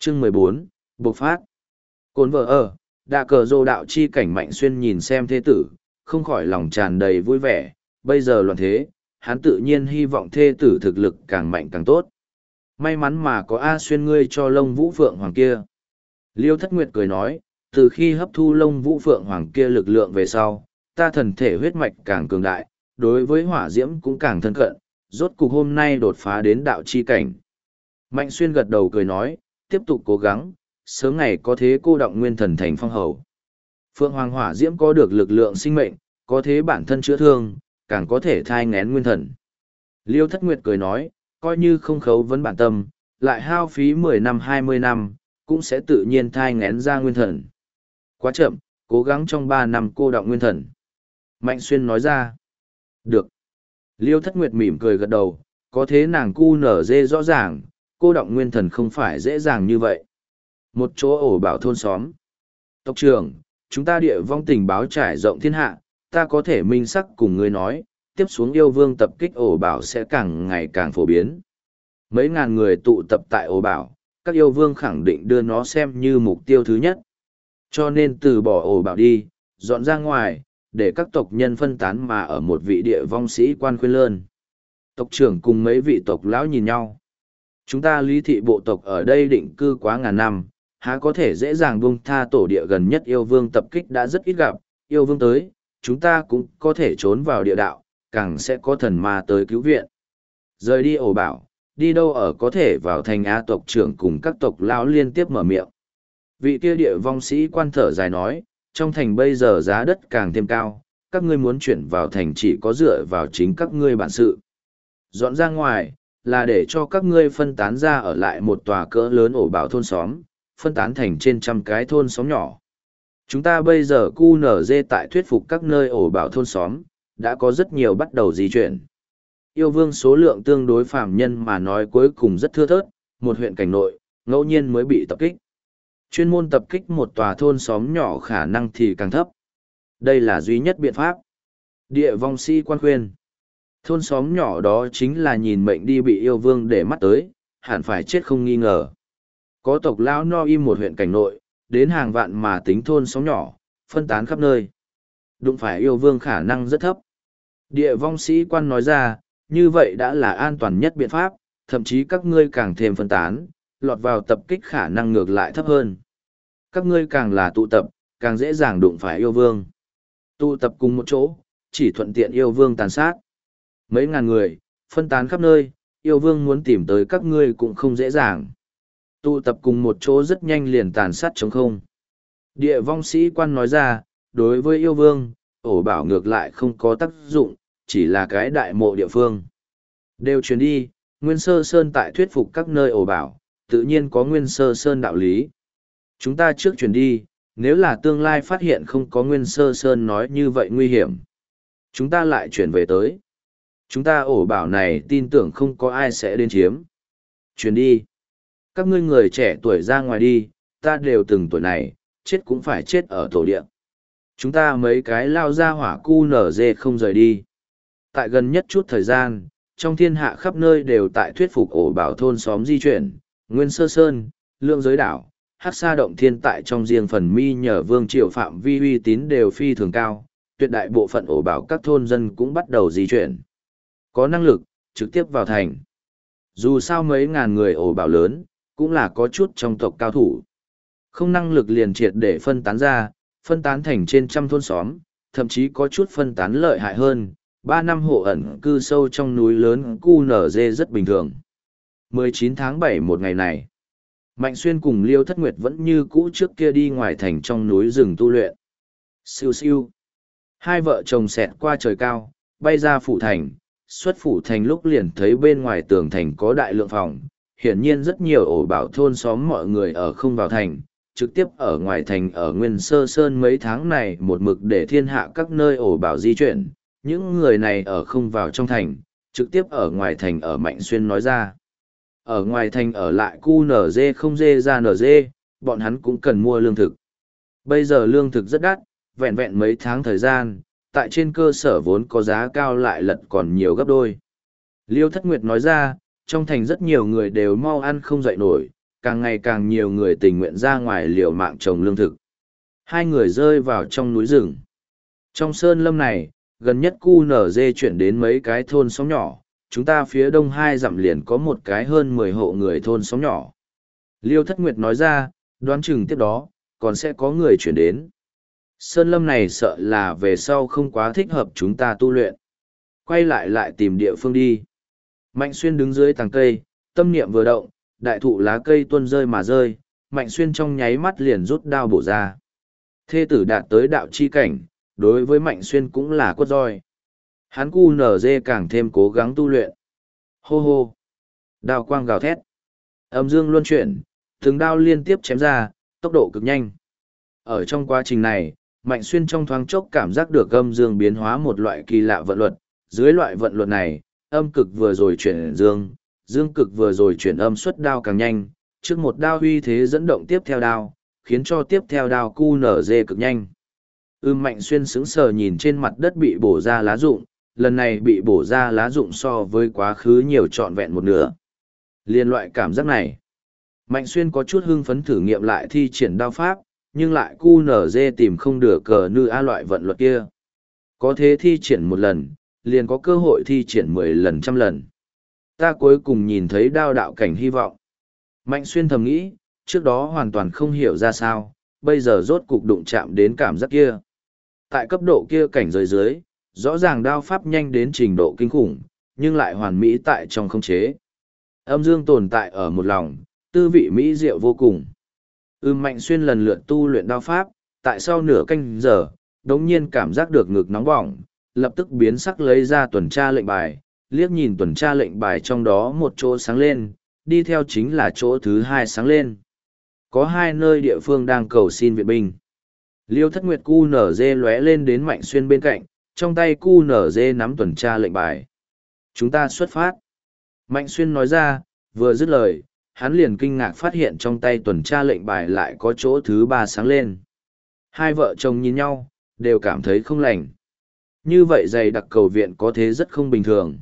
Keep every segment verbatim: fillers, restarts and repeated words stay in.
Chương mười bốn, bộc phát. Cồn vợ ở, đạ cờ rô đạo chi cảnh Mạnh Xuyên nhìn xem thế tử, không khỏi lòng tràn đầy vui vẻ, bây giờ loạn thế, hắn tự nhiên hy vọng thê tử thực lực càng mạnh càng tốt. May mắn mà có A Xuyên ngươi cho lông vũ phượng hoàng kia. Liêu Thất Nguyệt cười nói, từ khi hấp thu lông vũ phượng hoàng kia lực lượng về sau, ta thần thể huyết mạch càng cường đại, đối với hỏa diễm cũng càng thân cận, rốt cục hôm nay đột phá đến đạo chi cảnh. Mạnh Xuyên gật đầu cười nói, tiếp tục cố gắng, sớm ngày có thế cô động nguyên thần thành phong hầu. Phượng hoàng hỏa diễm có được lực lượng sinh mệnh, có thế bản thân chữa thương, càng có thể thai ngén nguyên thần. Liêu Thất Nguyệt cười nói, coi như không khấu vấn bản tâm, lại hao phí mười năm hai mươi năm, cũng sẽ tự nhiên thai ngén ra nguyên thần. Quá chậm, cố gắng trong ba năm cô động nguyên thần. Mạnh Xuyên nói ra. Được. Liêu Thất Nguyệt mỉm cười gật đầu, có thế nàng cu nở dê rõ ràng, cô động nguyên thần không phải dễ dàng như vậy. Một chỗ ổ bảo thôn xóm. Tộc trưởng, chúng ta địa vong tình báo trải rộng thiên hạ, ta có thể minh sắc cùng ngươi nói, tiếp xuống yêu vương tập kích ổ bảo sẽ càng ngày càng phổ biến. Mấy ngàn người tụ tập tại ổ bảo, các yêu vương khẳng định đưa nó xem như mục tiêu thứ nhất. Cho nên từ bỏ ổ bảo đi, dọn ra ngoài, để các tộc nhân phân tán mà ở một vị địa vong sĩ quan khuyên lơn. Tộc trưởng cùng mấy vị tộc lão nhìn nhau. Chúng ta lý thị bộ tộc ở đây định cư quá ngàn năm, há có thể dễ dàng buông tha tổ địa gần nhất yêu vương tập kích đã rất ít gặp, yêu vương tới, chúng ta cũng có thể trốn vào địa đạo, càng sẽ có thần ma tới cứu viện. Rời đi ổ bảo, đi đâu ở có thể vào thành Á tộc trưởng cùng các tộc lão liên tiếp mở miệng. Vị kia địa vong sĩ quan thở dài nói, trong thành bây giờ giá đất càng thêm cao, các ngươi muốn chuyển vào thành chỉ có dựa vào chính các ngươi bản sự. Dọn ra ngoài, là để cho các ngươi phân tán ra ở lại một tòa cỡ lớn ổ bảo thôn xóm, phân tán thành trên trăm cái thôn xóm nhỏ. Chúng ta bây giờ cu nở dê tại thuyết phục các nơi ổ bảo thôn xóm, đã có rất nhiều bắt đầu di chuyển. Yêu vương số lượng tương đối phàm nhân mà nói cuối cùng rất thưa thớt, một huyện cảnh nội, ngẫu nhiên mới bị tập kích. Chuyên môn tập kích một tòa thôn xóm nhỏ khả năng thì càng thấp. Đây là duy nhất biện pháp. Địa vong sĩ quan khuyên. Thôn xóm nhỏ đó chính là nhìn mệnh đi bị yêu vương để mắt tới, hẳn phải chết không nghi ngờ. Có tộc lão no im một huyện cảnh nội, đến hàng vạn mà tính thôn xóm nhỏ, phân tán khắp nơi. Đụng phải yêu vương khả năng rất thấp. Địa vong sĩ quan nói ra, như vậy đã là an toàn nhất biện pháp, thậm chí các ngươi càng thêm phân tán, lọt vào tập kích khả năng ngược lại thấp hơn. Các ngươi càng là tụ tập, càng dễ dàng đụng phải yêu vương. Tụ tập cùng một chỗ, chỉ thuận tiện yêu vương tàn sát. Mấy ngàn người, phân tán khắp nơi, yêu vương muốn tìm tới các ngươi cũng không dễ dàng. Tụ tập cùng một chỗ rất nhanh liền tàn sát trống không. Địa vong sĩ quan nói ra, đối với yêu vương, ổ bảo ngược lại không có tác dụng, chỉ là cái đại mộ địa phương. Đều truyền đi, Nguyên Sơ Sơn tại thuyết phục các nơi ổ bảo, tự nhiên có Nguyên Sơ Sơn đạo lý. Chúng ta trước truyền đi, nếu là tương lai phát hiện không có Nguyên Sơ Sơn nói như vậy nguy hiểm. Chúng ta lại chuyển về tới. Chúng ta ổ bảo này tin tưởng không có ai sẽ đến chiếm. Chuyển đi. Các ngươi người trẻ tuổi ra ngoài đi, ta đều từng tuổi này, chết cũng phải chết ở tổ địa. Chúng ta mấy cái lao ra hỏa cu nở dê không rời đi. Tại gần nhất chút thời gian, trong thiên hạ khắp nơi đều tại thuyết phục ổ bảo thôn xóm di chuyển, Nguyên Sơ Sơn, Lượng Giới Đảo, Hắc Sa Động Thiên tại trong riêng phần mi nhờ vương triều phạm vi uy tín đều phi thường cao, tuyệt đại bộ phận ổ bảo các thôn dân cũng bắt đầu di chuyển. Có năng lực, trực tiếp vào thành. Dù sao mấy ngàn người ổ bảo lớn, cũng là có chút trong tộc cao thủ. Không năng lực liền triệt để phân tán ra, phân tán thành trên trăm thôn xóm, thậm chí có chút phân tán lợi hại hơn. Ba năm hộ ẩn cư sâu trong núi lớn cu nở dê rất bình thường. mười chín tháng bảy một ngày này, Mạnh Xuyên cùng Liêu Thất Nguyệt vẫn như cũ trước kia đi ngoài thành trong núi rừng tu luyện. Siêu siêu. Hai vợ chồng xẹt qua trời cao, bay ra phủ thành, xuất phủ thành lúc liền thấy bên ngoài tường thành có đại lượng phòng. Hiển nhiên rất nhiều ổ bảo thôn xóm mọi người ở không vào thành, trực tiếp ở ngoài thành ở Nguyên Sơ Sơn mấy tháng này một mực để thiên hạ các nơi ổ bảo di chuyển. Những người này ở không vào trong thành, trực tiếp ở ngoài thành ở Mạnh Xuyên nói ra. Ở ngoài thành ở lại cu nở dê không dê ra nở dê, bọn hắn cũng cần mua lương thực. Bây giờ lương thực rất đắt, vẹn vẹn mấy tháng thời gian, tại trên cơ sở vốn có giá cao lại lật còn nhiều gấp đôi. Liêu Thất Nguyệt nói ra, trong thành rất nhiều người đều mau ăn không dậy nổi, càng ngày càng nhiều người tình nguyện ra ngoài liều mạng trồng lương thực. Hai người rơi vào trong núi rừng. Trong sơn lâm này, gần nhất cu nở dê chuyển đến mấy cái thôn xóm nhỏ, chúng ta phía đông hai dặm liền có một cái hơn mười hộ người thôn xóm nhỏ. Liêu Thất Nguyệt nói ra, đoán chừng tiếp đó, còn sẽ có người chuyển đến. Sơn lâm này sợ là về sau không quá thích hợp chúng ta tu luyện. Quay lại lại tìm địa phương đi. Mạnh Xuyên đứng dưới tàng cây, tâm niệm vừa động, đại thụ lá cây tuôn rơi mà rơi, Mạnh Xuyên trong nháy mắt liền rút đao bổ ra. Thê tử đạt tới đạo chi cảnh, đối với Mạnh Xuyên cũng là quất roi. Hắn cu nở dê càng thêm cố gắng tu luyện. Hô hô! Đao quang gào thét. Âm dương luân chuyển, từng đao liên tiếp chém ra, tốc độ cực nhanh. Ở trong quá trình này, Mạnh Xuyên trong thoáng chốc cảm giác được âm dương biến hóa một loại kỳ lạ vận luật. Dưới loại vận luật này, âm cực vừa rồi chuyển dương, dương cực vừa rồi chuyển âm xuất đao càng nhanh, trước một đao uy thế dẫn động tiếp theo đao, khiến cho tiếp theo đao cu nở dê cực nhanh. Ưm Mạnh Xuyên sững sờ nhìn trên mặt đất bị bổ ra lá rụng, lần này bị bổ ra lá rụng so với quá khứ nhiều trọn vẹn một nửa. Liên loại cảm giác này, Mạnh Xuyên có chút hưng phấn thử nghiệm lại thi triển đao pháp, nhưng lại cu nở dê tìm không được cờ nư a loại vận luật kia. Có thế thi triển một lần, liền có cơ hội thi triển mười lần trăm lần. Ta cuối cùng nhìn thấy đao đạo cảnh hy vọng. Mạnh Xuyên thầm nghĩ, trước đó hoàn toàn không hiểu ra sao, bây giờ rốt cục đụng chạm đến cảm giác kia. Tại cấp độ kia cảnh giới dưới, rõ ràng đao pháp nhanh đến trình độ kinh khủng, nhưng lại hoàn mỹ tại trong khống chế. Âm dương tồn tại ở một lòng, tư vị mỹ diệu vô cùng. Ưm Mạnh Xuyên lần lượt tu luyện đao pháp, tại sau nửa canh giờ, đống nhiên cảm giác được ngực nóng bỏng, lập tức biến sắc lấy ra tuần tra lệnh bài, liếc nhìn tuần tra lệnh bài trong đó một chỗ sáng lên, đi theo chính là chỗ thứ hai sáng lên. Có hai nơi địa phương đang cầu xin viện binh. Liêu Thất Nguyệt cu nở dê lóe lên đến Mạnh Xuyên bên cạnh, trong tay cu nở dê nắm tuần tra lệnh bài. Chúng ta xuất phát. Mạnh Xuyên nói ra, vừa dứt lời, hắn liền kinh ngạc phát hiện trong tay tuần tra lệnh bài lại có chỗ thứ ba sáng lên. Hai vợ chồng nhìn nhau, đều cảm thấy không lành. Như vậy dày đặc cầu viện có thế rất không bình thường.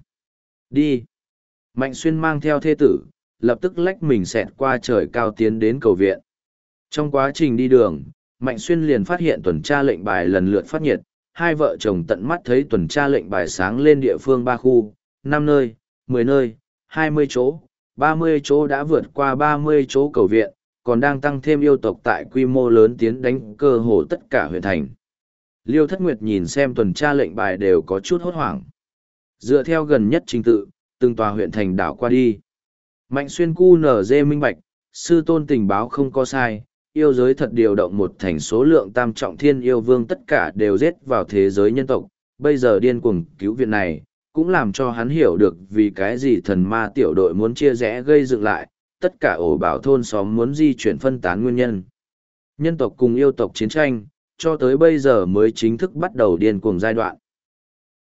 Đi. Mạnh Xuyên mang theo thê tử, lập tức lách mình xẹt qua trời cao tiến đến cầu viện. Trong quá trình đi đường, Mạnh Xuyên liền phát hiện tuần tra lệnh bài lần lượt phát nhiệt, hai vợ chồng tận mắt thấy tuần tra lệnh bài sáng lên địa phương ba khu, năm nơi, mười nơi, hai mươi chỗ, ba mươi chỗ đã vượt qua ba mươi chỗ cầu viện, còn đang tăng thêm yêu tộc tại quy mô lớn tiến đánh cơ hồ tất cả huyện thành. Liêu Thất Nguyệt nhìn xem tuần tra lệnh bài đều có chút hốt hoảng. Dựa theo gần nhất trình tự, từng tòa huyện thành đảo qua đi. Mạnh Xuyên cu nở dê minh bạch, sư tôn tình báo không có sai, yêu giới thật điều động một thành số lượng tam trọng thiên yêu vương tất cả đều giết vào thế giới nhân tộc, bây giờ điên cuồng cứu viện này, cũng làm cho hắn hiểu được vì cái gì thần ma tiểu đội muốn chia rẽ gây dựng lại, tất cả ổ bảo thôn xóm muốn di chuyển phân tán nguyên nhân. Nhân tộc cùng yêu tộc chiến tranh, cho tới bây giờ mới chính thức bắt đầu điên cuồng giai đoạn.